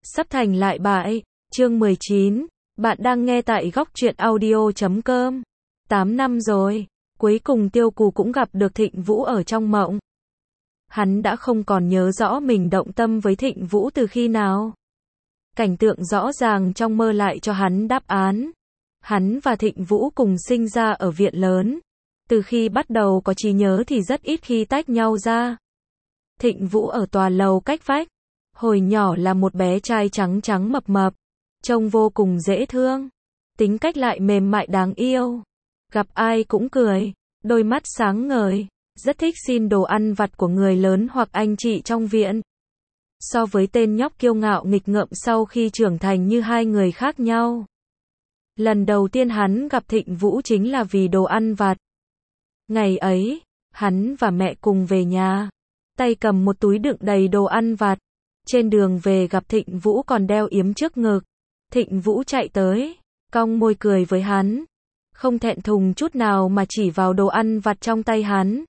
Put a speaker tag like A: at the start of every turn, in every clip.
A: Sắp thành lại bại. Chương 19. Bạn đang nghe tại góc truyện audio.com. 8 năm rồi. Cuối cùng Tiêu Cù cũng gặp được Thịnh Vũ ở trong mộng. Hắn đã không còn nhớ rõ mình động tâm với Thịnh Vũ từ khi nào. Cảnh tượng rõ ràng trong mơ lại cho hắn đáp án. Hắn và Thịnh Vũ cùng sinh ra ở viện lớn. Từ khi bắt đầu có trí nhớ thì rất ít khi tách nhau ra. Thịnh Vũ ở tòa lầu cách vách. Hồi nhỏ là một bé trai trắng trắng mập mập. Trông vô cùng dễ thương. Tính cách lại mềm mại đáng yêu. Gặp ai cũng cười. Đôi mắt sáng ngời. Rất thích xin đồ ăn vặt của người lớn hoặc anh chị trong viện. So với tên nhóc kiêu ngạo nghịch ngợm sau khi trưởng thành như hai người khác nhau. Lần đầu tiên hắn gặp Thịnh Vũ chính là vì đồ ăn vặt. Ngày ấy, hắn và mẹ cùng về nhà. Tay cầm một túi đựng đầy đồ ăn vặt. Trên đường về gặp Thịnh Vũ còn đeo yếm trước ngực. Thịnh Vũ chạy tới, cong môi cười với hắn. Không thẹn thùng chút nào mà chỉ vào đồ ăn vặt trong tay hắn.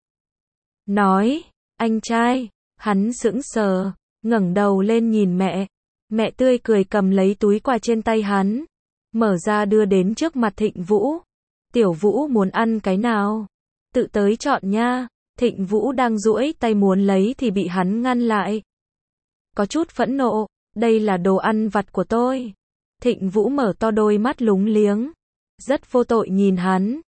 A: Nói, anh trai, hắn sững sờ, ngẩng đầu lên nhìn mẹ. Mẹ tươi cười cầm lấy túi quà trên tay hắn. Mở ra đưa đến trước mặt Thịnh Vũ. Tiểu Vũ muốn ăn cái nào? Tự tới chọn nha. Thịnh Vũ đang duỗi tay muốn lấy thì bị hắn ngăn lại. Có chút phẫn nộ, đây là đồ ăn vặt của tôi. Thịnh Vũ mở to đôi mắt lúng liếng. Rất vô tội nhìn hắn.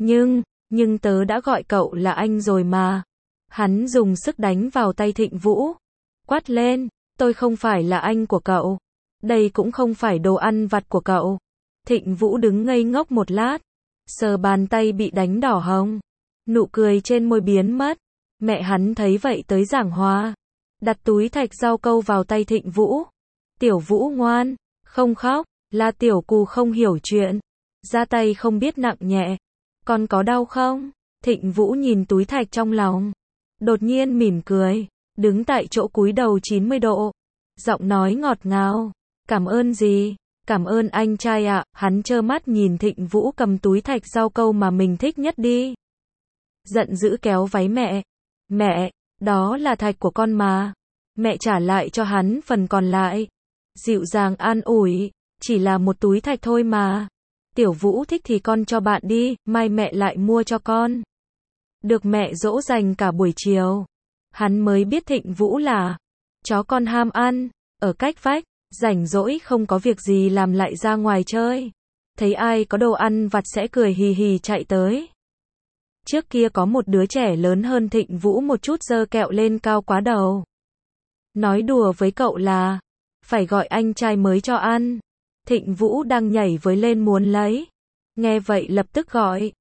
A: Nhưng tớ đã gọi cậu là anh rồi mà. Hắn dùng sức đánh vào tay Thịnh Vũ. Quát lên, tôi không phải là anh của cậu. Đây cũng không phải đồ ăn vặt của cậu. Thịnh Vũ đứng ngây ngốc một lát. Sờ bàn tay bị đánh đỏ hồng. Nụ cười trên môi biến mất. Mẹ hắn thấy vậy tới giảng hòa. Đặt túi thạch rau câu vào tay Thịnh Vũ. Tiểu Vũ ngoan, không khóc, là Tiểu Cù không hiểu chuyện. Ra tay không biết nặng nhẹ. Con có đau không? Thịnh Vũ nhìn túi thạch trong lòng. Đột nhiên mỉm cười, đứng tại chỗ cúi đầu 90 độ. Giọng nói ngọt ngào. Cảm ơn gì? Cảm ơn anh trai ạ. Hắn trơ mắt nhìn Thịnh Vũ cầm túi thạch rau câu mà mình thích nhất đi. Giận dữ kéo váy mẹ. Mẹ, đó là thạch của con mà. Mẹ trả lại cho hắn phần còn lại. Dịu dàng an ủi, chỉ là một túi thạch thôi mà. Tiểu Vũ thích thì con cho bạn đi, mai mẹ lại mua cho con. Được mẹ dỗ dành cả buổi chiều. Hắn mới biết Thịnh Vũ là chó con ham ăn, ở cách vách, rảnh rỗi không có việc gì làm lại ra ngoài chơi. Thấy ai có đồ ăn vặt sẽ cười hì hì chạy tới. Trước kia có một đứa trẻ lớn hơn Thịnh Vũ một chút giơ kẹo lên cao quá đầu. Nói đùa với cậu là phải gọi anh trai mới cho ăn. Thịnh Vũ đang nhảy với lên muốn lấy. Nghe vậy lập tức gọi.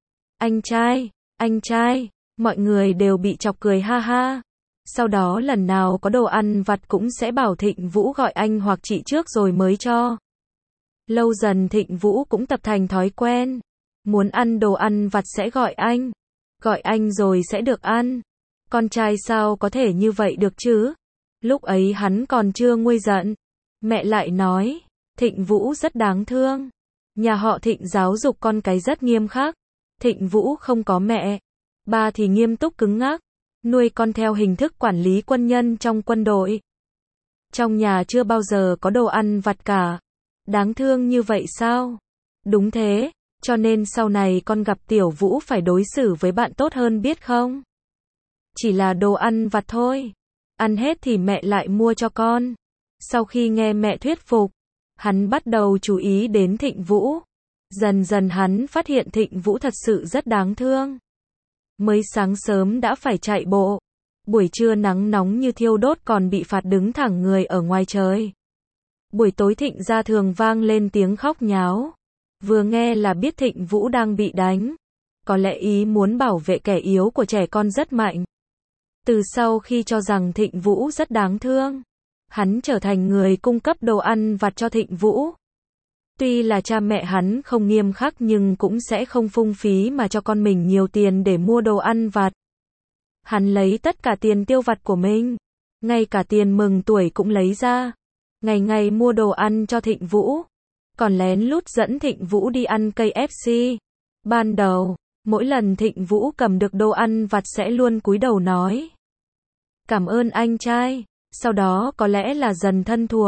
A: Anh trai, mọi người đều bị chọc cười ha ha. Sau đó lần nào có đồ ăn vặt cũng sẽ bảo Thịnh Vũ gọi anh hoặc chị trước rồi mới cho. Lâu dần Thịnh Vũ cũng tập thành thói quen. Muốn ăn đồ ăn vặt sẽ gọi anh. Gọi anh rồi sẽ được ăn. Con trai sao có thể như vậy được chứ? Lúc ấy hắn còn chưa nguôi giận. Mẹ lại nói, Thịnh Vũ rất đáng thương. Nhà họ Thịnh giáo dục con cái rất nghiêm khắc. Thịnh Vũ không có mẹ. Ba thì nghiêm túc cứng ngắc. Nuôi con theo hình thức quản lý quân nhân trong quân đội. Trong nhà chưa bao giờ có đồ ăn vặt cả. Đáng thương như vậy sao? Đúng thế, cho nên sau này con gặp Tiểu Vũ phải đối xử với bạn tốt hơn biết không? Chỉ là đồ ăn vặt thôi. Ăn hết thì mẹ lại mua cho con. Sau khi nghe mẹ thuyết phục, hắn bắt đầu chú ý đến Thịnh Vũ. Dần dần hắn phát hiện Thịnh Vũ thật sự rất đáng thương. Mới sáng sớm đã phải chạy bộ. Buổi trưa nắng nóng như thiêu đốt còn bị phạt đứng thẳng người ở ngoài trời. Buổi tối Thịnh ra thường vang lên tiếng khóc nháo. Vừa nghe là biết Thịnh Vũ đang bị đánh. Có lẽ ý muốn bảo vệ kẻ yếu của trẻ con rất mạnh. Từ sau khi cho rằng Thịnh Vũ rất đáng thương, hắn trở thành người cung cấp đồ ăn vặt cho Thịnh Vũ. Tuy là cha mẹ hắn không nghiêm khắc nhưng cũng sẽ không phung phí mà cho con mình nhiều tiền để mua đồ ăn vặt. Hắn lấy tất cả tiền tiêu vặt của mình, ngay cả tiền mừng tuổi cũng lấy ra. Ngày ngày mua đồ ăn cho Thịnh Vũ, còn lén lút dẫn Thịnh Vũ đi ăn KFC. Ban đầu, mỗi lần Thịnh Vũ cầm được đồ ăn vặt sẽ luôn cúi đầu nói cảm ơn anh trai. Sau đó có lẽ là dần thân thuộc.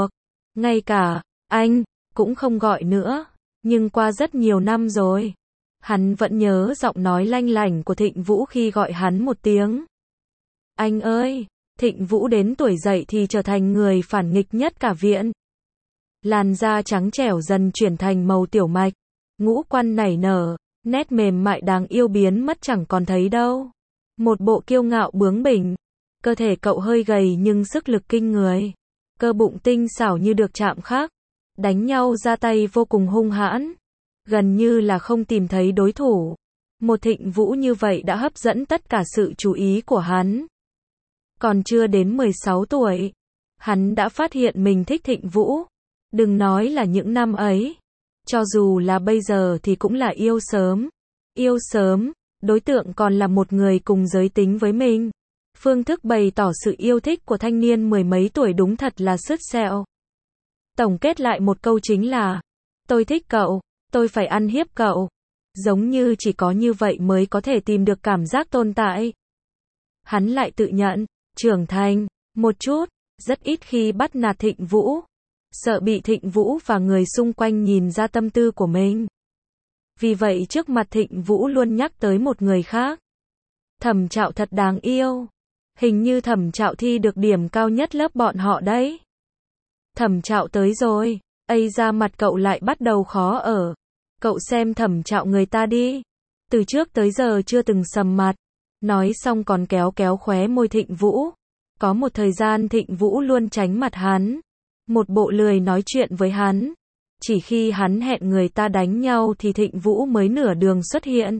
A: Ngay cả anh cũng không gọi nữa. Nhưng qua rất nhiều năm rồi, hắn vẫn nhớ giọng nói lanh lảnh của Thịnh Vũ khi gọi hắn một tiếng. Anh ơi! Thịnh Vũ đến tuổi dậy thì trở thành người phản nghịch nhất cả viện. Làn da trắng trẻo dần chuyển thành màu tiểu mạch, ngũ quan nảy nở, nét mềm mại đáng yêu biến mất chẳng còn thấy đâu. Một bộ kiêu ngạo bướng bỉnh, cơ thể cậu hơi gầy nhưng sức lực kinh người, cơ bụng tinh xảo như được chạm khắc, đánh nhau ra tay vô cùng hung hãn, gần như là không tìm thấy đối thủ. Một Thịnh Vũ như vậy đã hấp dẫn tất cả sự chú ý của hắn. Còn chưa đến 16 tuổi, hắn đã phát hiện mình thích Thịnh Vũ. Đừng nói là những năm ấy, cho dù là bây giờ thì cũng là yêu sớm. Yêu sớm, đối tượng còn là một người cùng giới tính với mình. Phương thức bày tỏ sự yêu thích của thanh niên mười mấy tuổi đúng thật là sứt sẹo. Tổng kết lại một câu chính là, tôi thích cậu, tôi phải ăn hiếp cậu. Giống như chỉ có như vậy mới có thể tìm được cảm giác tồn tại. Hắn lại tự nhận, trưởng thành, một chút, rất ít khi bắt nạt Thịnh Vũ. Sợ bị Thịnh Vũ và người xung quanh nhìn ra tâm tư của mình. Vì vậy trước mặt Thịnh Vũ luôn nhắc tới một người khác. Thẩm Trạo thật đáng yêu. Hình như Thẩm Trạo thi được điểm cao nhất lớp bọn họ đấy. Thẩm Trạo tới rồi. Ây da mặt cậu lại bắt đầu khó ở. Cậu xem Thẩm Trạo người ta đi. Từ trước tới giờ chưa từng sầm mặt. Nói xong còn kéo kéo khóe môi Thịnh Vũ. Có một thời gian Thịnh Vũ luôn tránh mặt hắn. Một bộ lười nói chuyện với hắn. Chỉ khi hắn hẹn người ta đánh nhau thì Thịnh Vũ mới nửa đường xuất hiện.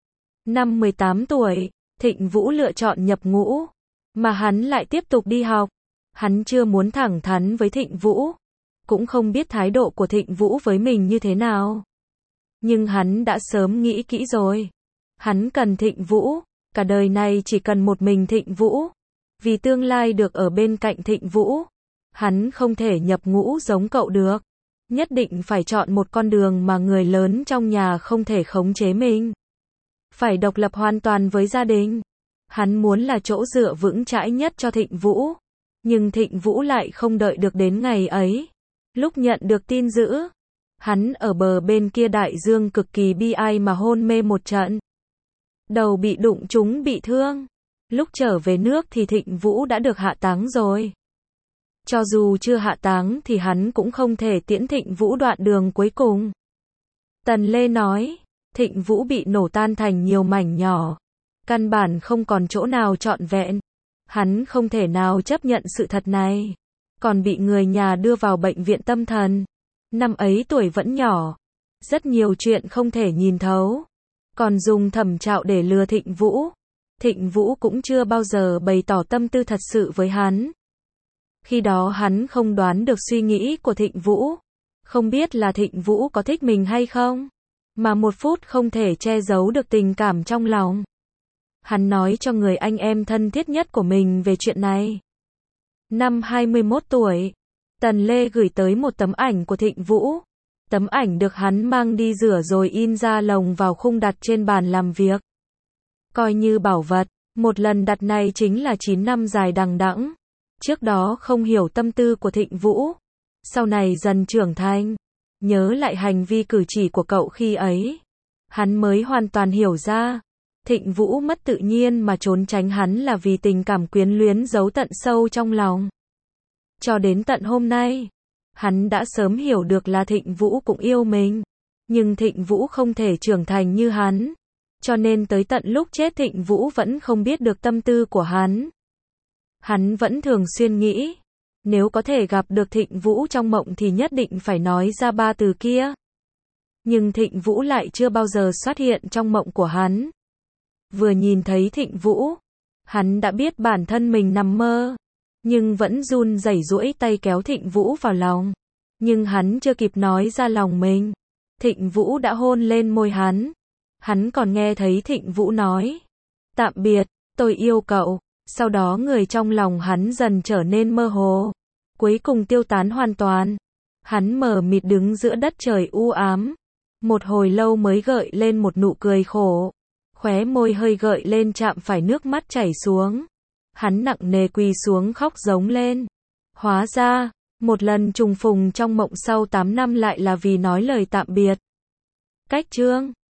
A: Năm 18 tuổi, Thịnh Vũ lựa chọn nhập ngũ. Mà hắn lại tiếp tục đi học. Hắn chưa muốn thẳng thắn với Thịnh Vũ. Cũng không biết thái độ của Thịnh Vũ với mình như thế nào. Nhưng hắn đã sớm nghĩ kỹ rồi. Hắn cần Thịnh Vũ. Cả đời này chỉ cần một mình Thịnh Vũ. Vì tương lai được ở bên cạnh Thịnh Vũ. Hắn không thể nhập ngũ giống cậu được. Nhất định phải chọn một con đường mà người lớn trong nhà không thể khống chế mình. Phải độc lập hoàn toàn với gia đình. Hắn muốn là chỗ dựa vững chãi nhất cho Thịnh Vũ. Nhưng Thịnh Vũ lại không đợi được đến ngày ấy. Lúc nhận được tin dữ, hắn ở bờ bên kia đại dương cực kỳ bi ai mà hôn mê một trận. Đầu bị đụng trúng bị thương. Lúc trở về nước thì Thịnh Vũ đã được hạ táng rồi. Cho dù chưa hạ táng thì hắn cũng không thể tiễn Thịnh Vũ đoạn đường cuối cùng. Tần Lê nói, Thịnh Vũ bị nổ tan thành nhiều mảnh nhỏ. Căn bản không còn chỗ nào trọn vẹn. Hắn không thể nào chấp nhận sự thật này. Còn bị người nhà đưa vào bệnh viện tâm thần. Năm ấy tuổi vẫn nhỏ. Rất nhiều chuyện không thể nhìn thấu. Còn dùng Thẩm Trạo để lừa Thịnh Vũ. Thịnh Vũ cũng chưa bao giờ bày tỏ tâm tư thật sự với hắn. Khi đó hắn không đoán được suy nghĩ của Thịnh Vũ. Không biết là Thịnh Vũ có thích mình hay không. Mà một phút không thể che giấu được tình cảm trong lòng. Hắn nói cho người anh em thân thiết nhất của mình về chuyện này. Năm 21 tuổi, Tần Lê gửi tới một tấm ảnh của Thịnh Vũ. Tấm ảnh được hắn mang đi rửa rồi in ra lồng vào khung đặt trên bàn làm việc. Coi như bảo vật, một lần đặt này chính là 9 năm dài đằng đẵng. Trước đó không hiểu tâm tư của Thịnh Vũ. Sau này dần trưởng thành. Nhớ lại hành vi cử chỉ của cậu khi ấy. Hắn mới hoàn toàn hiểu ra. Thịnh Vũ mất tự nhiên mà trốn tránh hắn là vì tình cảm quyến luyến giấu tận sâu trong lòng. Cho đến tận hôm nay, hắn đã sớm hiểu được là Thịnh Vũ cũng yêu mình. Nhưng Thịnh Vũ không thể trưởng thành như hắn. Cho nên tới tận lúc chết Thịnh Vũ vẫn không biết được tâm tư của hắn. Hắn vẫn thường xuyên nghĩ, nếu có thể gặp được Thịnh Vũ trong mộng thì nhất định phải nói ra 3 từ kia. Nhưng Thịnh Vũ lại chưa bao giờ xuất hiện trong mộng của hắn. Vừa nhìn thấy Thịnh Vũ, hắn đã biết bản thân mình nằm mơ, nhưng vẫn run rẩy duỗi tay kéo Thịnh Vũ vào lòng. Nhưng hắn chưa kịp nói ra lòng mình, Thịnh Vũ đã hôn lên môi hắn. Hắn còn nghe thấy Thịnh Vũ nói, tạm biệt, tôi yêu cậu. Sau đó người trong lòng hắn dần trở nên mơ hồ, cuối cùng tiêu tán hoàn toàn. Hắn mờ mịt đứng giữa đất trời u ám. Một hồi lâu mới gợi lên một nụ cười khổ. Khóe môi hơi gợi lên chạm phải nước mắt chảy xuống. Hắn nặng nề quỳ xuống khóc giống lên. Hóa ra, Một lần trùng phùng trong mộng sau 8 năm lại là vì nói lời tạm biệt. Cách chương